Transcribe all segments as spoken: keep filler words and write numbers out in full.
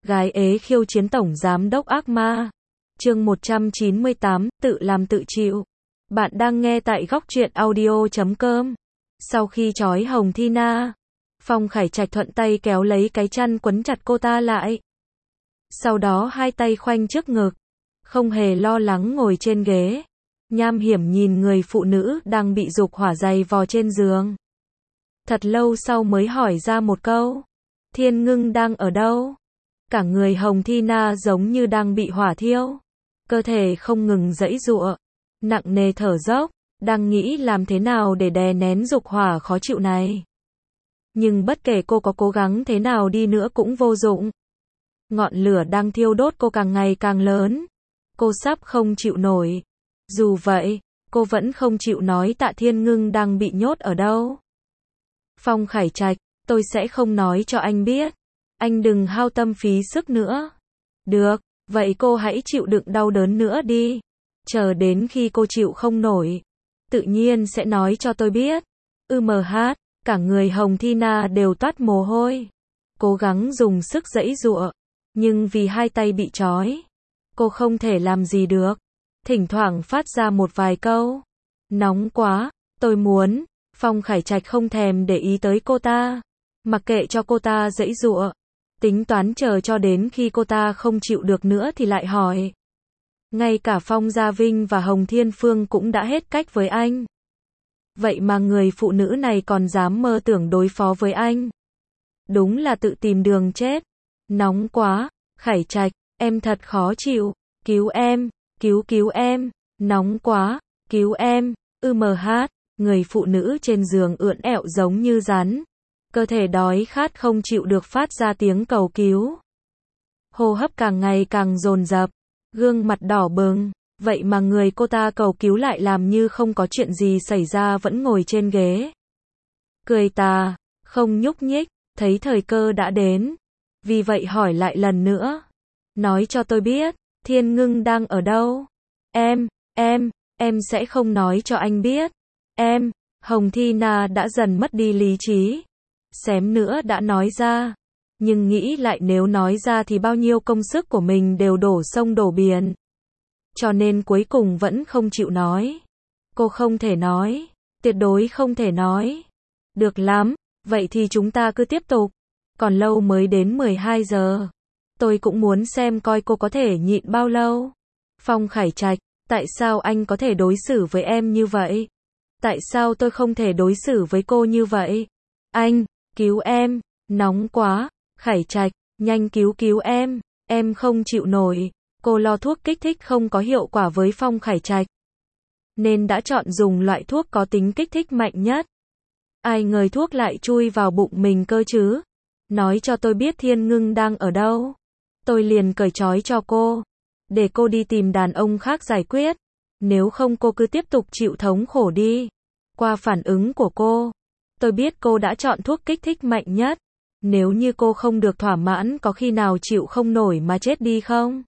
Gái ế khiêu chiến tổng giám đốc ác ma. Chương một trăm chín mươi tám, tự làm tự chịu. Bạn đang nghe tại góc truyện audio chấm com. Sau khi trói Hồng Thi Na, Phong Khải Trạch thuận tay kéo lấy cái chăn quấn chặt cô ta lại. Sau đó hai tay khoanh trước ngực, không hề lo lắng ngồi trên ghế, nham hiểm nhìn người phụ nữ đang bị dục hỏa giày vò trên giường. Thật lâu sau mới hỏi ra một câu, Thiên Ngưng đang ở đâu? Cả người Hồng Thi Na giống như đang bị hỏa thiêu, cơ thể không ngừng giãy giụa, nặng nề thở dốc, đang nghĩ làm thế nào để đè nén dục hỏa khó chịu này. Nhưng bất kể cô có cố gắng thế nào đi nữa cũng vô dụng. Ngọn lửa đang thiêu đốt cô càng ngày càng lớn, cô sắp không chịu nổi. Dù vậy, cô vẫn không chịu nói Tạ Thiên Ngưng đang bị nhốt ở đâu. Phong Khải Trạch, tôi sẽ không nói cho anh biết. Anh đừng hao tâm phí sức nữa. Được, vậy cô hãy chịu đựng đau đớn nữa đi. Chờ đến khi cô chịu không nổi, tự nhiên sẽ nói cho tôi biết. Ừ mờ hát, cả người Hồng Thi Na đều toát mồ hôi. Cố gắng dùng sức giãy giụa, nhưng vì hai tay bị trói, cô không thể làm gì được. Thỉnh thoảng phát ra một vài câu. Nóng quá, tôi muốn. Phong Khải Trạch không thèm để ý tới cô ta, mặc kệ cho cô ta giãy giụa. Tính toán chờ cho đến khi cô ta không chịu được nữa thì lại hỏi. Ngay cả Phong Gia Vinh và Hồng Thiên Phương cũng đã hết cách với anh. Vậy mà người phụ nữ này còn dám mơ tưởng đối phó với anh. Đúng là tự tìm đường chết. Nóng quá, Khải Trạch, em thật khó chịu. Cứu em, cứu cứu em. Nóng quá, cứu em. Ừ mờ hát, người phụ nữ trên giường ưỡn ẹo giống như rắn. Cơ thể đói khát không chịu được phát ra tiếng cầu cứu. Hô hấp càng ngày càng dồn dập, gương mặt đỏ bừng, vậy mà người cô ta cầu cứu lại làm như không có chuyện gì xảy ra vẫn ngồi trên ghế. Cười tà, không nhúc nhích, thấy thời cơ đã đến. Vì vậy hỏi lại lần nữa. Nói cho tôi biết, Thiên Ngưng đang ở đâu? Em, em, em sẽ không nói cho anh biết. Em, Hồng Thi Na đã dần mất đi lý trí. Xém nữa đã nói ra, nhưng nghĩ lại nếu nói ra thì bao nhiêu công sức của mình đều đổ sông đổ biển. Cho nên cuối cùng vẫn không chịu nói. Cô không thể nói, tuyệt đối không thể nói. Được lắm, vậy thì chúng ta cứ tiếp tục. Còn lâu mới đến mười hai giờ. Tôi cũng muốn xem coi cô có thể nhịn bao lâu. Phong Khải Trạch, tại sao anh có thể đối xử với em như vậy? Tại sao tôi không thể đối xử với cô như vậy? Anh, cứu em, nóng quá, Khải Trạch, nhanh cứu cứu em, em không chịu nổi. Cô lo thuốc kích thích không có hiệu quả với Phong Khải Trạch, nên đã chọn dùng loại thuốc có tính kích thích mạnh nhất. Ai ngờ thuốc lại chui vào bụng mình cơ chứ. Nói cho tôi biết Thiên Ngưng đang ở đâu. Tôi liền cởi trói cho cô, để cô đi tìm đàn ông khác giải quyết. Nếu không cô cứ tiếp tục chịu thống khổ đi. Qua phản ứng của cô, tôi biết cô đã chọn thuốc kích thích mạnh nhất. Nếu như cô không được thỏa mãn có khi nào chịu không nổi mà chết đi không?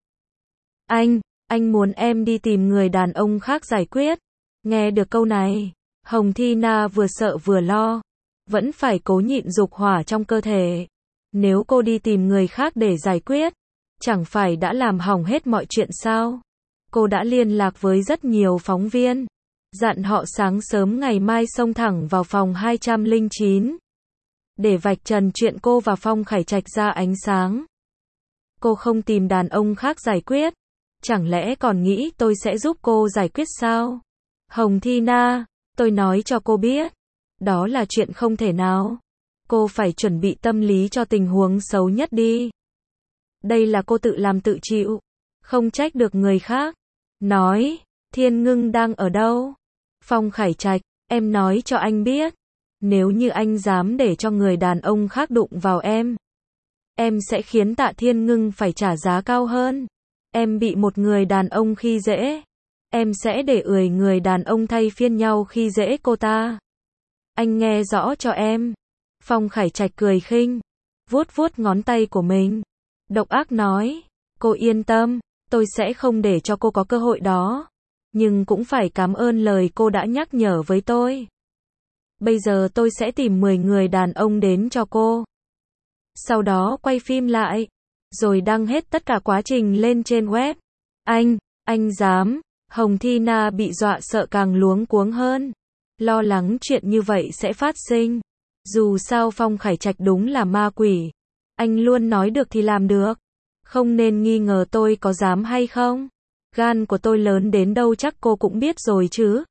Anh, anh muốn em đi tìm người đàn ông khác giải quyết. Nghe được câu này, Hồng Thi Na vừa sợ vừa lo. Vẫn phải cố nhịn dục hỏa trong cơ thể. Nếu cô đi tìm người khác để giải quyết, chẳng phải đã làm hỏng hết mọi chuyện sao? Cô đã liên lạc với rất nhiều phóng viên, dặn họ sáng sớm ngày mai xông thẳng vào phòng hai trăm lẻ chín, để vạch trần chuyện cô và Phong Khải Trạch ra ánh sáng. Cô không tìm đàn ông khác giải quyết, chẳng lẽ còn nghĩ tôi sẽ giúp cô giải quyết sao? Hồng Thi Na, tôi nói cho cô biết, đó là chuyện không thể nào. Cô phải chuẩn bị tâm lý cho tình huống xấu nhất đi. Đây là cô tự làm tự chịu, không trách được người khác. Nói, Thiên Ngưng đang ở đâu? Phong Khải Trạch, em nói cho anh biết. Nếu như anh dám để cho người đàn ông khác đụng vào em, em sẽ khiến Tạ Thiên Ngưng phải trả giá cao hơn. Em bị một người đàn ông khi dễ, em sẽ để ười người đàn ông thay phiên nhau khi dễ cô ta. Anh nghe rõ cho em. Phong Khải Trạch cười khinh, vuốt vuốt ngón tay của mình, độc ác nói, cô yên tâm, tôi sẽ không để cho cô có cơ hội đó. Nhưng cũng phải cảm ơn lời cô đã nhắc nhở với tôi. Bây giờ tôi sẽ tìm mười người đàn ông đến cho cô. Sau đó quay phim lại. rồi đăng hết tất cả quá trình lên trên web. Anh, anh dám, Hồng Thi Na bị dọa sợ càng luống cuống hơn. Lo lắng chuyện như vậy sẽ phát sinh. Dù sao Phong Khải Trạch đúng là ma quỷ. Anh luôn nói được thì làm được. Không nên nghi ngờ tôi có dám hay không. Gan của tôi lớn đến đâu chắc cô cũng biết rồi chứ.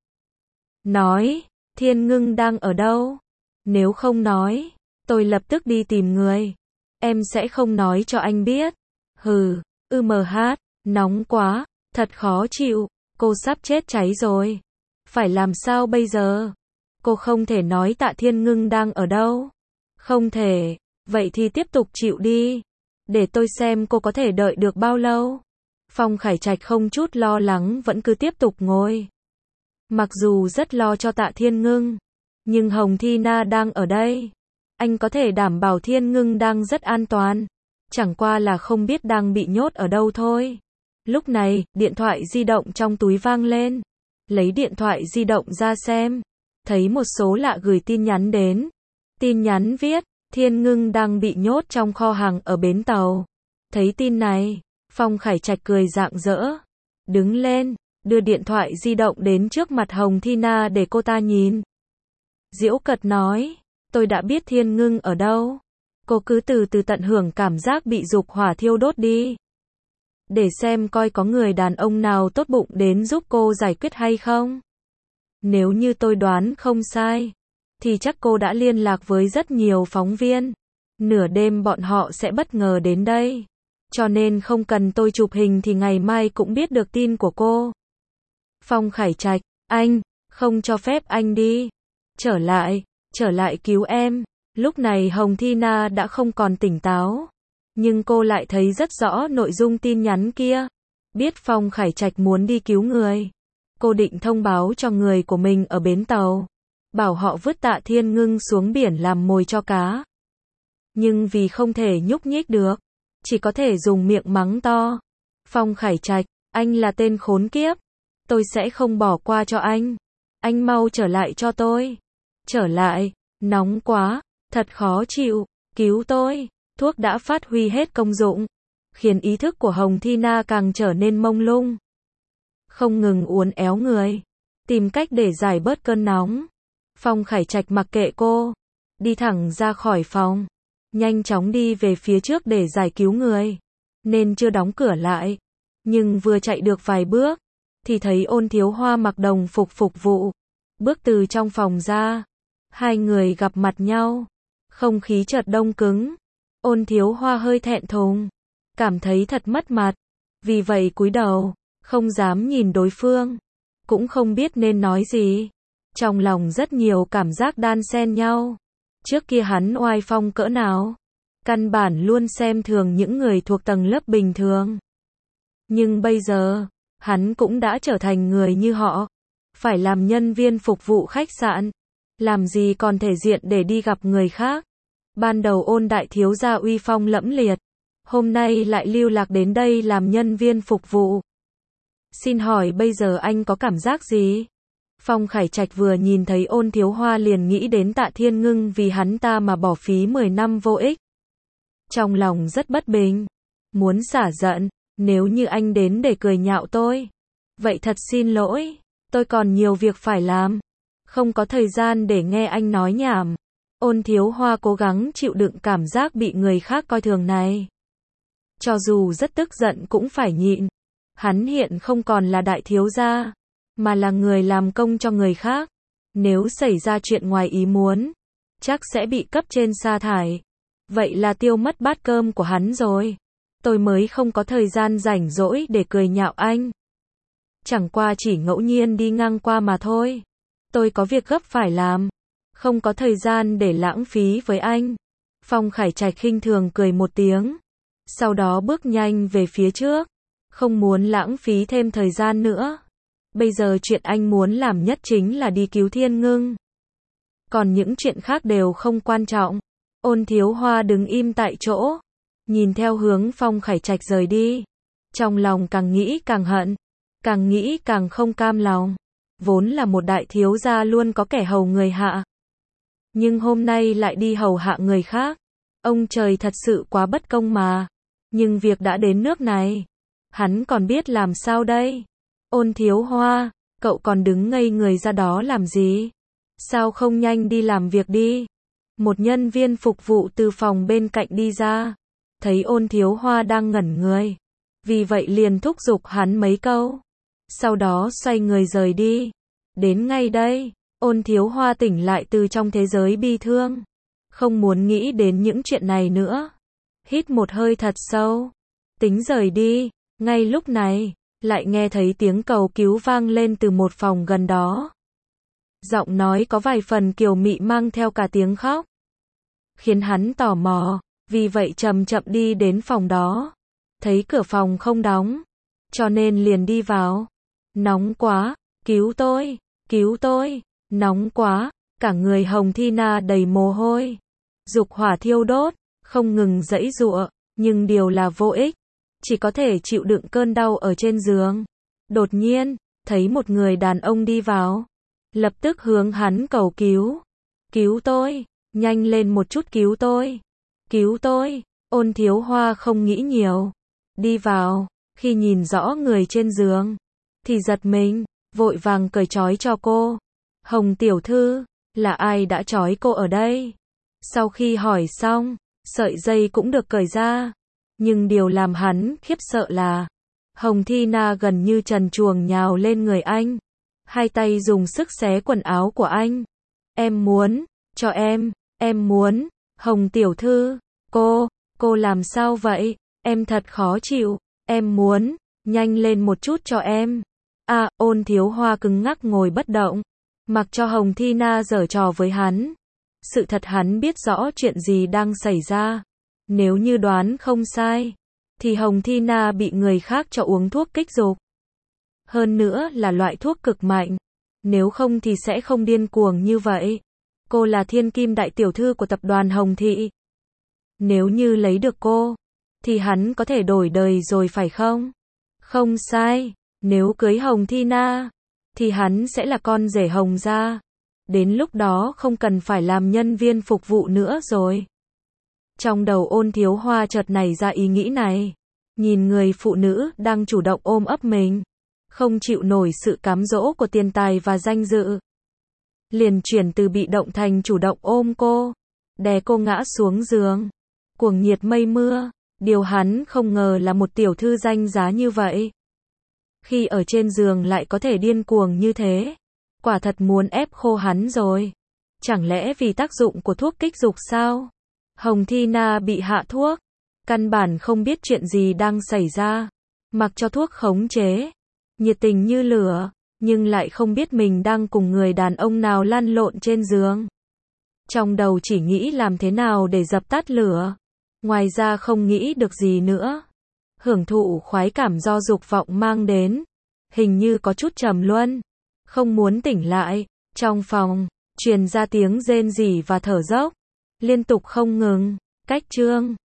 Nói, Thiên Ngưng đang ở đâu? Nếu không nói, tôi lập tức đi tìm người. Em sẽ không nói cho anh biết. Hừ, ư mờ hát, nóng quá, thật khó chịu, cô sắp chết cháy rồi. Phải làm sao bây giờ? Cô không thể nói Tạ Thiên Ngưng đang ở đâu. Không thể, vậy thì tiếp tục chịu đi. Để tôi xem cô có thể đợi được bao lâu. Phong Khải Trạch không chút lo lắng vẫn cứ tiếp tục ngồi. Mặc dù rất lo cho Tạ Thiên Ngưng, nhưng Hồng Thi Na đang ở đây. Anh có thể đảm bảo Thiên Ngưng đang rất an toàn. Chẳng qua là không biết đang bị nhốt ở đâu thôi. Lúc này, điện thoại di động trong túi vang lên. Lấy điện thoại di động ra xem. Thấy một số lạ gửi tin nhắn đến. Tin nhắn viết, Thiên Ngưng đang bị nhốt trong kho hàng ở bến tàu. Thấy tin này, Phong Khải Trạch cười rạng rỡ. Đứng lên, đưa điện thoại di động đến trước mặt Hồng Thi Na để cô ta nhìn. Diễu cợt nói, tôi đã biết Thiên Ngưng ở đâu. Cô cứ từ từ tận hưởng cảm giác bị dục hỏa thiêu đốt đi. Để xem coi có người đàn ông nào tốt bụng đến giúp cô giải quyết hay không. Nếu như tôi đoán không sai, thì chắc cô đã liên lạc với rất nhiều phóng viên. Nửa đêm bọn họ sẽ bất ngờ đến đây. Cho nên không cần tôi chụp hình thì ngày mai cũng biết được tin của cô. Phong Khải Trạch, anh, không cho phép anh đi. Trở lại, trở lại cứu em. Lúc này Hồng Thi Na đã không còn tỉnh táo. Nhưng cô lại thấy rất rõ nội dung tin nhắn kia. Biết Phong Khải Trạch muốn đi cứu người. Cô định thông báo cho người của mình ở bến tàu. Bảo họ vứt Tạ Thiên Ngưng xuống biển làm mồi cho cá. Nhưng vì không thể nhúc nhích được, chỉ có thể dùng miệng mắng to. Phong Khải Trạch, anh là tên khốn kiếp. Tôi sẽ không bỏ qua cho anh. Anh mau trở lại cho tôi. Trở lại, nóng quá, thật khó chịu, cứu tôi. Thuốc đã phát huy hết công dụng, khiến ý thức của Hồng Thi Na càng trở nên mông lung. Không ngừng uốn éo người, tìm cách để giải bớt cơn nóng. Phong Khải Trạch mặc kệ cô, đi thẳng ra khỏi phòng, nhanh chóng đi về phía trước để giải cứu người, nên chưa đóng cửa lại. Nhưng vừa chạy được vài bước, thì thấy Ôn Thiếu Hoa mặc đồng phục phục vụ, bước từ trong phòng ra. Hai người gặp mặt nhau, không khí chợt đông cứng. Ôn Thiếu Hoa hơi thẹn thùng, cảm thấy thật mất mặt, vì vậy cúi đầu, không dám nhìn đối phương, cũng không biết nên nói gì. Trong lòng rất nhiều cảm giác đan xen nhau. Trước kia hắn oai phong cỡ nào, căn bản luôn xem thường những người thuộc tầng lớp bình thường. Nhưng bây giờ, hắn cũng đã trở thành người như họ, phải làm nhân viên phục vụ khách sạn, làm gì còn thể diện để đi gặp người khác. Ban đầu Ôn đại thiếu gia uy phong lẫm liệt, hôm nay lại lưu lạc đến đây làm nhân viên phục vụ. Xin hỏi bây giờ anh có cảm giác gì? Phong Khải Trạch vừa nhìn thấy Ôn Thiếu Hoa liền nghĩ đến Tạ Thiên Ngưng vì hắn ta mà bỏ phí mười năm vô ích. Trong lòng rất bất bình, muốn xả giận, nếu như anh đến để cười nhạo tôi, vậy thật xin lỗi, tôi còn nhiều việc phải làm, không có thời gian để nghe anh nói nhảm. Ôn Thiếu Hoa cố gắng chịu đựng cảm giác bị người khác coi thường này. Cho dù rất tức giận cũng phải nhịn. Hắn hiện không còn là đại thiếu gia, mà là người làm công cho người khác. Nếu xảy ra chuyện ngoài ý muốn, chắc sẽ bị cấp trên sa thải. Vậy là tiêu mất bát cơm của hắn rồi. Tôi mới không có thời gian rảnh rỗi để cười nhạo anh. Chẳng qua chỉ ngẫu nhiên đi ngang qua mà thôi. Tôi có việc gấp phải làm, không có thời gian để lãng phí với anh. Phong Khải Trạch khinh thường cười một tiếng, sau đó bước nhanh về phía trước, không muốn lãng phí thêm thời gian nữa. Bây giờ chuyện anh muốn làm nhất chính là đi cứu Thiên Ngưng. Còn những chuyện khác đều không quan trọng. Ôn Thiếu Hoa đứng im tại chỗ, nhìn theo hướng Phong Khải Trạch rời đi. Trong lòng càng nghĩ càng hận, càng nghĩ càng không cam lòng. Vốn là một đại thiếu gia luôn có kẻ hầu người hạ, nhưng hôm nay lại đi hầu hạ người khác. Ông trời thật sự quá bất công mà. Nhưng việc đã đến nước này, hắn còn biết làm sao đây? Ôn Thiếu Hoa, cậu còn đứng ngây người ra đó làm gì? Sao không nhanh đi làm việc đi? Một nhân viên phục vụ từ phòng bên cạnh đi ra, thấy Ôn Thiếu Hoa đang ngẩn người, vì vậy liền thúc giục hắn mấy câu. Sau đó xoay người rời đi. Đến ngay đây, Ôn Thiếu Hoa tỉnh lại từ trong thế giới bi thương, không muốn nghĩ đến những chuyện này nữa. Hít một hơi thật sâu, tính rời đi. Ngay lúc này, lại nghe thấy tiếng cầu cứu vang lên từ một phòng gần đó. Giọng nói có vài phần kiều mị mang theo cả tiếng khóc, khiến hắn tò mò, vì vậy chậm chậm đi đến phòng đó. Thấy cửa phòng không đóng, cho nên liền đi vào. Nóng quá, cứu tôi, cứu tôi, nóng quá, cả người Hồng Thi Na đầy mồ hôi, dục hỏa thiêu đốt, không ngừng giãy giụa, nhưng điều là vô ích, chỉ có thể chịu đựng cơn đau ở trên giường. Đột nhiên, thấy một người đàn ông đi vào, lập tức hướng hắn cầu cứu. Cứu tôi, nhanh lên một chút cứu tôi, cứu tôi. Ôn Thiếu Hoa không nghĩ nhiều, đi vào, khi nhìn rõ người trên giường, thì giật mình, vội vàng cởi trói cho cô. Hồng tiểu thư, là ai đã trói cô ở đây? Sau khi hỏi xong, sợi dây cũng được cởi ra. Nhưng điều làm hắn khiếp sợ là, Hồng Thi Na gần như trần truồng nhào lên người anh, hai tay dùng sức xé quần áo của anh. Em muốn, cho em, em muốn, Hồng tiểu thư, cô, cô làm sao vậy? Em thật khó chịu, em muốn, nhanh lên một chút cho em. À, Ôn Thiếu Hoa cứng ngắc ngồi bất động, mặc cho Hồng Thi Na giở trò với hắn. Sự thật hắn biết rõ chuyện gì đang xảy ra. Nếu như đoán không sai, thì Hồng Thi Na bị người khác cho uống thuốc kích dục. Hơn nữa là loại thuốc cực mạnh. Nếu không thì sẽ không điên cuồng như vậy. Cô là thiên kim đại tiểu thư của tập đoàn Hồng Thị. Nếu như lấy được cô, thì hắn có thể đổi đời rồi phải không? Không sai, nếu cưới Hồng Thi Na, thì hắn sẽ là con rể Hồng gia. Đến lúc đó không cần phải làm nhân viên phục vụ nữa rồi. Trong đầu Ôn Thiếu Hoa chợt nảy ra ý nghĩ này. Nhìn người phụ nữ đang chủ động ôm ấp mình, không chịu nổi sự cám dỗ của tiền tài và danh dự, liền chuyển từ bị động thành chủ động ôm cô, đè cô ngã xuống giường, cuồng nhiệt mây mưa. Điều hắn không ngờ là một tiểu thư danh giá như vậy, khi ở trên giường lại có thể điên cuồng như thế. Quả thật muốn ép khô hắn rồi. Chẳng lẽ vì tác dụng của thuốc kích dục sao? Hồng Thi Na bị hạ thuốc, căn bản không biết chuyện gì đang xảy ra, mặc cho thuốc khống chế, nhiệt tình như lửa, nhưng lại không biết mình đang cùng người đàn ông nào lăn lộn trên giường. Trong đầu chỉ nghĩ làm thế nào để dập tắt lửa, ngoài ra không nghĩ được gì nữa. Hưởng thụ khoái cảm do dục vọng mang đến, hình như có chút trầm luân, không muốn tỉnh lại. Trong phòng, truyền ra tiếng rên rỉ và thở dốc, liên tục không ngừng. Cách chương